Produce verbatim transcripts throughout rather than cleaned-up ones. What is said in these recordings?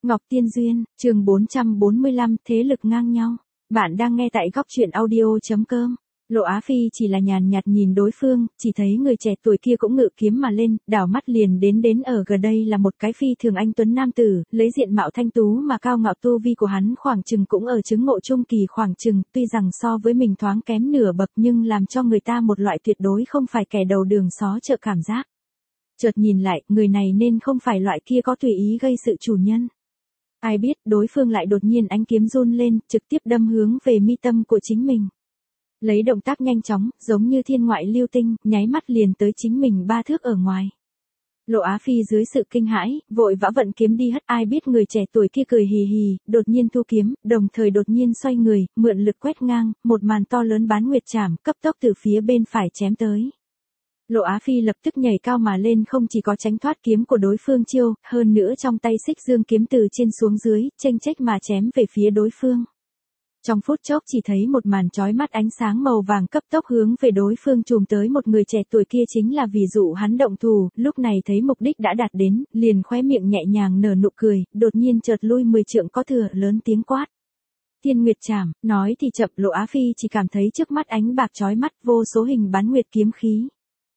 Ngọc Tiên Duyên, chương bốn trăm bốn mươi lăm, thế lực ngang nhau. Bạn đang nghe tại góc truyện audio.com. Lộ Á Phi chỉ là nhàn nhạt nhìn đối phương, chỉ thấy người trẻ tuổi kia cũng ngự kiếm mà lên, đảo mắt liền đến đến ở gần đây là một cái phi thường anh tuấn nam tử, lấy diện mạo thanh tú mà cao ngạo tu vi của hắn khoảng chừng cũng ở chứng ngộ trung kỳ khoảng chừng, tuy rằng so với mình thoáng kém nửa bậc nhưng làm cho người ta một loại tuyệt đối không phải kẻ đầu đường xó chợ cảm giác. Chợt nhìn lại, người này nên không phải loại kia có tùy ý gây sự chủ nhân. Ai biết, đối phương lại đột nhiên ánh kiếm run lên, trực tiếp đâm hướng về mi tâm của chính mình. Lấy động tác nhanh chóng, giống như thiên ngoại lưu tinh, nháy mắt liền tới chính mình ba thước ở ngoài. Lộ Á Phi dưới sự kinh hãi, vội vã vận kiếm đi hất, ai biết người trẻ tuổi kia cười hì hì, đột nhiên thu kiếm, đồng thời đột nhiên xoay người, mượn lực quét ngang, một màn to lớn bán nguyệt chảm, cấp tốc từ phía bên phải chém tới. Lộ Á Phi lập tức nhảy cao mà lên, không chỉ có tránh thoát kiếm của đối phương chiêu, hơn nữa trong tay xích dương kiếm từ trên xuống dưới, chênh chách mà chém về phía đối phương. Trong phút chốc chỉ thấy một màn chói mắt ánh sáng màu vàng cấp tốc hướng về đối phương chùm tới, một người trẻ tuổi kia chính là vì dụ hắn động thủ, lúc này thấy mục đích đã đạt đến, liền khóe miệng nhẹ nhàng nở nụ cười, đột nhiên chợt lui mười trượng có thừa, lớn tiếng quát. Thiên Nguyệt Trảm, nói thì chậm, Lộ Á Phi chỉ cảm thấy trước mắt ánh bạc chói mắt, vô số hình bán nguyệt kiếm khí.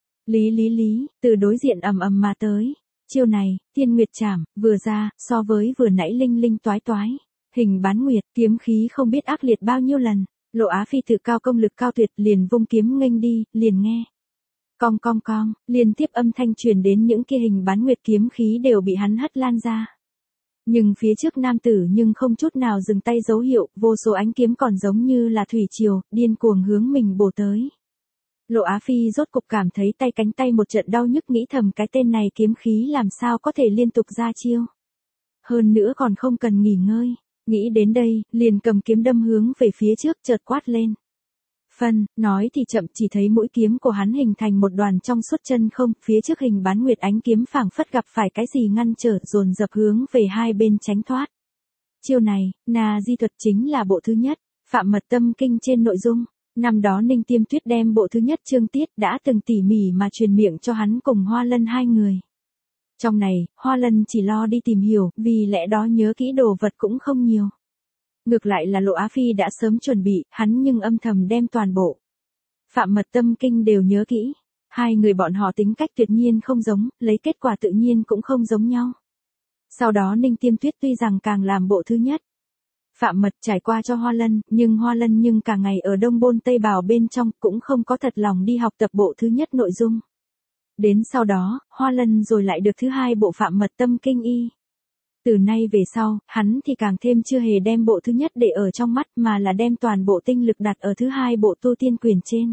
Lý lý lý, từ đối diện ầm ầm mà tới. Chiêu này, Thiên Nguyệt Trảm, vừa ra, so với vừa nãy linh linh toái toái. Hình bán nguyệt, kiếm khí không biết ác liệt bao nhiêu lần. Lộ Á Phi tự cao công lực cao tuyệt, liền vung kiếm nghênh đi, liền nghe. Cong cong cong, liên tiếp âm thanh truyền đến, những kia hình bán nguyệt kiếm khí đều bị hắn hất lan ra. Nhưng phía trước nam tử nhưng không chút nào dừng tay dấu hiệu, vô số ánh kiếm còn giống như là thủy triều, điên cuồng hướng mình bổ tới. Lộ Á Phi rốt cục cảm thấy tay cánh tay một trận đau nhức, nghĩ thầm cái tên này kiếm khí làm sao có thể liên tục ra chiêu. Hơn nữa còn không cần nghỉ ngơi, nghĩ đến đây, liền cầm kiếm đâm hướng về phía trước, chợt quát lên. Phân, nói thì chậm, chỉ thấy mũi kiếm của hắn hình thành một đoàn trong suốt chân không, phía trước hình bán nguyệt ánh kiếm phảng phất gặp phải cái gì ngăn trở, dồn dập hướng về hai bên tránh thoát. Chiêu này, Na Di thuật chính là bộ thứ nhất, Phạm Mật Tâm Kinh trên nội dung. Năm đó Ninh Tiêm Tuyết đem bộ thứ nhất chương tiết đã từng tỉ mỉ mà truyền miệng cho hắn cùng Hoa Lân hai người. Trong này, Hoa Lân chỉ lo đi tìm hiểu, vì lẽ đó nhớ kỹ đồ vật cũng không nhiều. Ngược lại là Lộ Á Phi đã sớm chuẩn bị, hắn nhưng âm thầm đem toàn bộ Phạm Mật Tâm Kinh đều nhớ kỹ. Hai người bọn họ tính cách tuyệt nhiên không giống, lấy kết quả tự nhiên cũng không giống nhau. Sau đó Ninh Tiêm Tuyết tuy rằng càng làm bộ thứ nhất Phạm Mật trải qua cho Hoa Lân, nhưng Hoa Lân nhưng cả ngày ở Đông Bôn Tây Bào bên trong, cũng không có thật lòng đi học tập bộ thứ nhất nội dung. Đến sau đó, Hoa Lân rồi lại được thứ hai bộ Phạm Mật Tâm Kinh y. Từ nay về sau, hắn thì càng thêm chưa hề đem bộ thứ nhất để ở trong mắt, mà là đem toàn bộ tinh lực đặt ở thứ hai bộ Tu Tiên Quyền trên.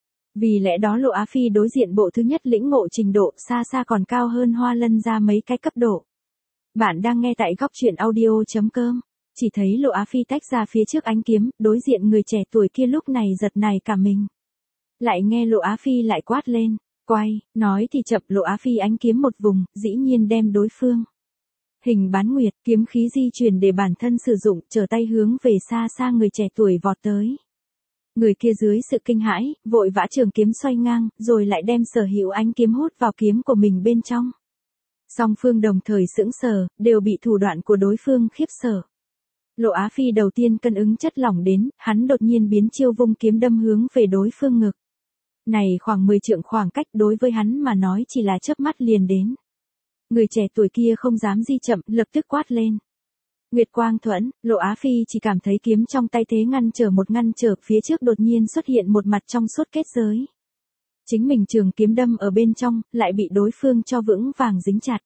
Vì lẽ đó Lộ Á Phi đối diện bộ thứ nhất lĩnh ngộ trình độ xa xa còn cao hơn Hoa Lân ra mấy cái cấp độ. Bạn đang nghe tại góc truyện audio.com. Chỉ thấy Lộ Á Phi tách ra phía trước ánh kiếm, đối diện người trẻ tuổi kia lúc này giật nảy cả mình. Lại nghe Lộ Á Phi lại quát lên, quay, nói thì chậm, Lộ Á Phi ánh kiếm một vùng, dĩ nhiên đem đối phương. Hình bán nguyệt, kiếm khí di chuyển để bản thân sử dụng, trở tay hướng về xa xa người trẻ tuổi vọt tới. Người kia dưới sự kinh hãi, vội vã trường kiếm xoay ngang, rồi lại đem sở hữu ánh kiếm hút vào kiếm của mình bên trong. Song phương đồng thời sững sờ, đều bị thủ đoạn của đối phương khiếp sợ. Lộ Á Phi đầu tiên cân ứng chất lỏng đến, hắn đột nhiên biến chiêu vung kiếm đâm hướng về đối phương ngực. Này khoảng mười trượng khoảng cách đối với hắn mà nói chỉ là chớp mắt liền đến. Người trẻ tuổi kia không dám di chậm, lập tức quát lên. Nguyệt Quang Thuẫn, Lộ Á Phi chỉ cảm thấy kiếm trong tay thế ngăn trở một ngăn trở, phía trước đột nhiên xuất hiện một mặt trong suốt kết giới. Chính mình trường kiếm đâm ở bên trong, lại bị đối phương cho vững vàng dính chặt.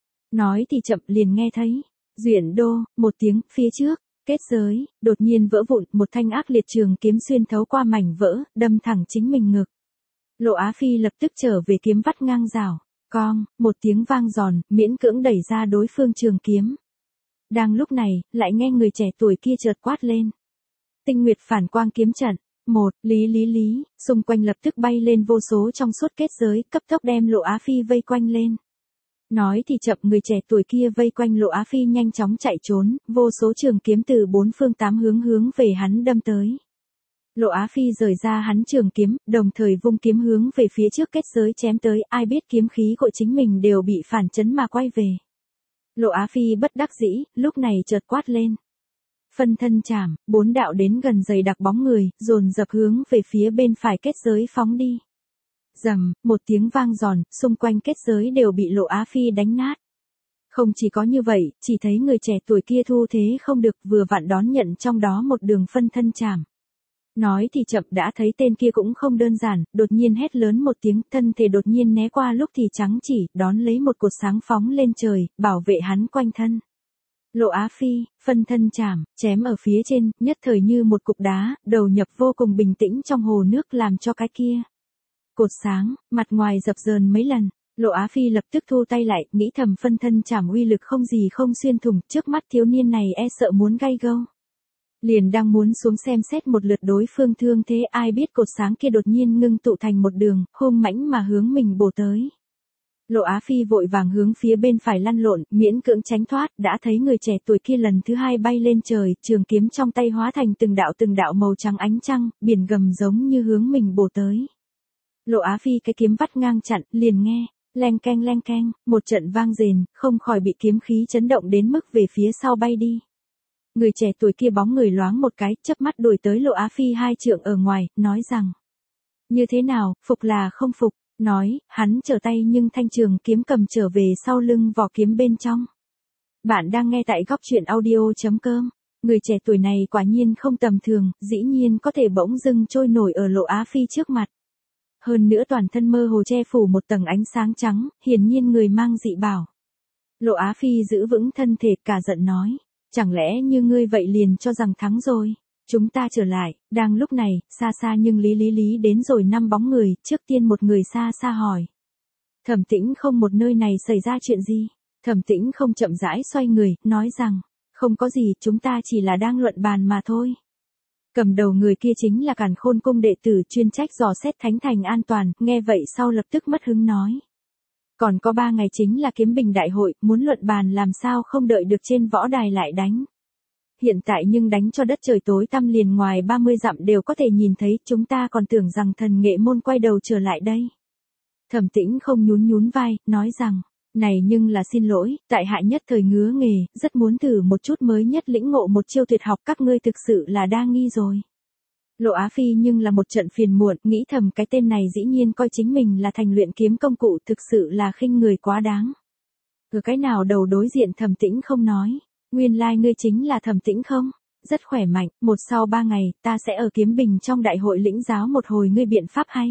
Nói thì chậm, liền nghe thấy. Duyển đô, một tiếng, phía trước, kết giới, đột nhiên vỡ vụn, một thanh ác liệt trường kiếm xuyên thấu qua mảnh vỡ, đâm thẳng chính mình ngực. Lộ Á Phi lập tức trở về kiếm vắt ngang rào, cong, một tiếng vang giòn, miễn cưỡng đẩy ra đối phương trường kiếm. Đang lúc này, lại nghe người trẻ tuổi kia chợt quát lên. Tinh Nguyệt Phản Quang kiếm trận, một, lý lý lý, xung quanh lập tức bay lên vô số trong suốt kết giới, cấp tốc đem Lộ Á Phi vây quanh lên. Nói thì chậm, người trẻ tuổi kia vây quanh Lộ Á Phi nhanh chóng chạy trốn, vô số trường kiếm từ bốn phương tám hướng hướng về hắn đâm tới. Lộ Á Phi rời ra hắn trường kiếm, đồng thời vung kiếm hướng về phía trước kết giới chém tới, ai biết kiếm khí của chính mình đều bị phản chấn mà quay về. Lộ Á Phi bất đắc dĩ, lúc này chợt quát lên. Phân thân chảm, bốn đạo đến gần dày đặc bóng người, dồn dập hướng về phía bên phải kết giới phóng đi. Rầm, một tiếng vang giòn, xung quanh kết giới đều bị Lộ Á Phi đánh nát. Không chỉ có như vậy, chỉ thấy người trẻ tuổi kia thu thế không được, vừa vặn đón nhận trong đó một đường phân thân chảm. Nói thì chậm, đã thấy tên kia cũng không đơn giản, đột nhiên hét lớn một tiếng, thân thể đột nhiên né qua, lúc thì trắng chỉ, đón lấy một cột sáng phóng lên trời, bảo vệ hắn quanh thân. Lộ Á Phi, phân thân chảm, chém ở phía trên, nhất thời như một cục đá, đầu nhập vô cùng bình tĩnh trong hồ nước, làm cho cái kia cột sáng, mặt ngoài dập dờn mấy lần. Lộ Á Phi lập tức thu tay lại, nghĩ thầm phân thân chảm uy lực không gì không xuyên thủng, trước mắt thiếu niên này e sợ muốn gay gâu. Liền đang muốn xuống xem xét một lượt đối phương thương thế, ai biết cột sáng kia đột nhiên ngưng tụ thành một đường, hung mãnh mà hướng mình bổ tới. Lộ Á Phi vội vàng hướng phía bên phải lăn lộn, miễn cưỡng tránh thoát, đã thấy người trẻ tuổi kia lần thứ hai bay lên trời, trường kiếm trong tay hóa thành từng đạo từng đạo màu trắng ánh trăng, biển gầm giống như hướng mình bổ tới. Lộ Á Phi cái kiếm vắt ngang chặn, liền nghe leng keng leng keng, một trận vang rền, không khỏi bị kiếm khí chấn động đến mức về phía sau bay đi. Người trẻ tuổi kia bóng người loáng một cái, chớp mắt đuổi tới Lộ Á Phi hai trượng ở ngoài, nói rằng: như thế nào, phục là không phục? Nói, hắn trở tay nhưng thanh trường kiếm cầm trở về sau lưng vỏ kiếm bên trong. Bạn đang nghe tại góc truyện audio.com. Người trẻ tuổi này quả nhiên không tầm thường, dĩ nhiên có thể bỗng dưng trôi nổi ở Lộ Á Phi trước mặt. Hơn nữa toàn thân mơ hồ che phủ một tầng ánh sáng trắng, hiển nhiên người mang dị bảo. Lộ Á Phi giữ vững thân thể, cả giận nói: chẳng lẽ như ngươi vậy liền cho rằng thắng rồi? Chúng ta trở lại. Đang lúc này, xa xa nhưng lý lý lý đến rồi năm bóng người, trước tiên một người xa xa hỏi: Thẩm Tĩnh Không, một nơi này xảy ra chuyện gì? Thẩm Tĩnh Không chậm rãi xoay người, nói rằng: không có gì, chúng ta chỉ là đang luận bàn mà thôi. Cầm đầu người kia chính là Càn Khôn Cung đệ tử chuyên trách dò xét thánh thành an toàn, nghe vậy sau lập tức mất hứng nói: còn có ba ngày chính là kiếm bình đại hội, muốn luận bàn làm sao không đợi được trên võ đài lại đánh. Hiện tại nhưng đánh cho đất trời tối tăm, liền ngoài ba mươi dặm đều có thể nhìn thấy, chúng ta còn tưởng rằng thần nghệ môn quay đầu trở lại đây. Thẩm Tĩnh Không nhún nhún vai, nói rằng: này nhưng là xin lỗi, tại hạ nhất thời ngứa nghề, rất muốn thử một chút mới nhất lĩnh ngộ một chiêu tuyệt học, các ngươi thực sự là đa nghi rồi. Lộ Á Phi nhưng là một trận phiền muộn, nghĩ thầm cái tên này dĩ nhiên coi chính mình là thành luyện kiếm công cụ, thực sự là khinh người quá đáng. Ở cái nào đầu đối diện Thẩm Tĩnh Không nói: nguyên lai like ngươi chính là Thẩm Tĩnh Không, rất khỏe mạnh, một sau ba ngày, ta sẽ ở kiếm bình trong đại hội lĩnh giáo một hồi ngươi biện pháp hay.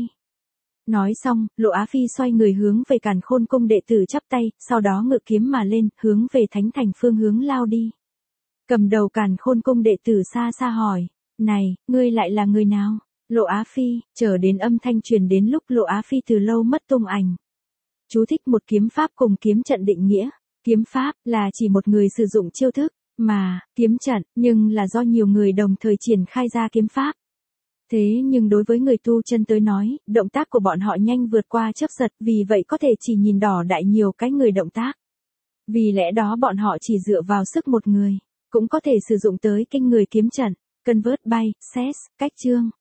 Nói xong, Lộ Á Phi xoay người hướng về Càn Khôn Cung đệ tử chắp tay, sau đó ngự kiếm mà lên, hướng về thánh thành phương hướng lao đi. Cầm đầu Càn Khôn Cung đệ tử xa xa hỏi: này, ngươi lại là người nào? Lộ Á Phi, chờ đến âm thanh truyền đến lúc Lộ Á Phi từ lâu mất tung ảnh. Chú thích: một kiếm pháp cùng kiếm trận định nghĩa. Kiếm pháp là chỉ một người sử dụng chiêu thức, mà kiếm trận nhưng là do nhiều người đồng thời triển khai ra kiếm pháp. Thế nhưng đối với người tu chân tới nói, động tác của bọn họ nhanh vượt qua chớp giật, vì vậy có thể chỉ nhìn đỏ đại nhiều cái người động tác. Vì lẽ đó bọn họ chỉ dựa vào sức một người, cũng có thể sử dụng tới kinh người kiếm trận. Convert by, S E S, cách chương.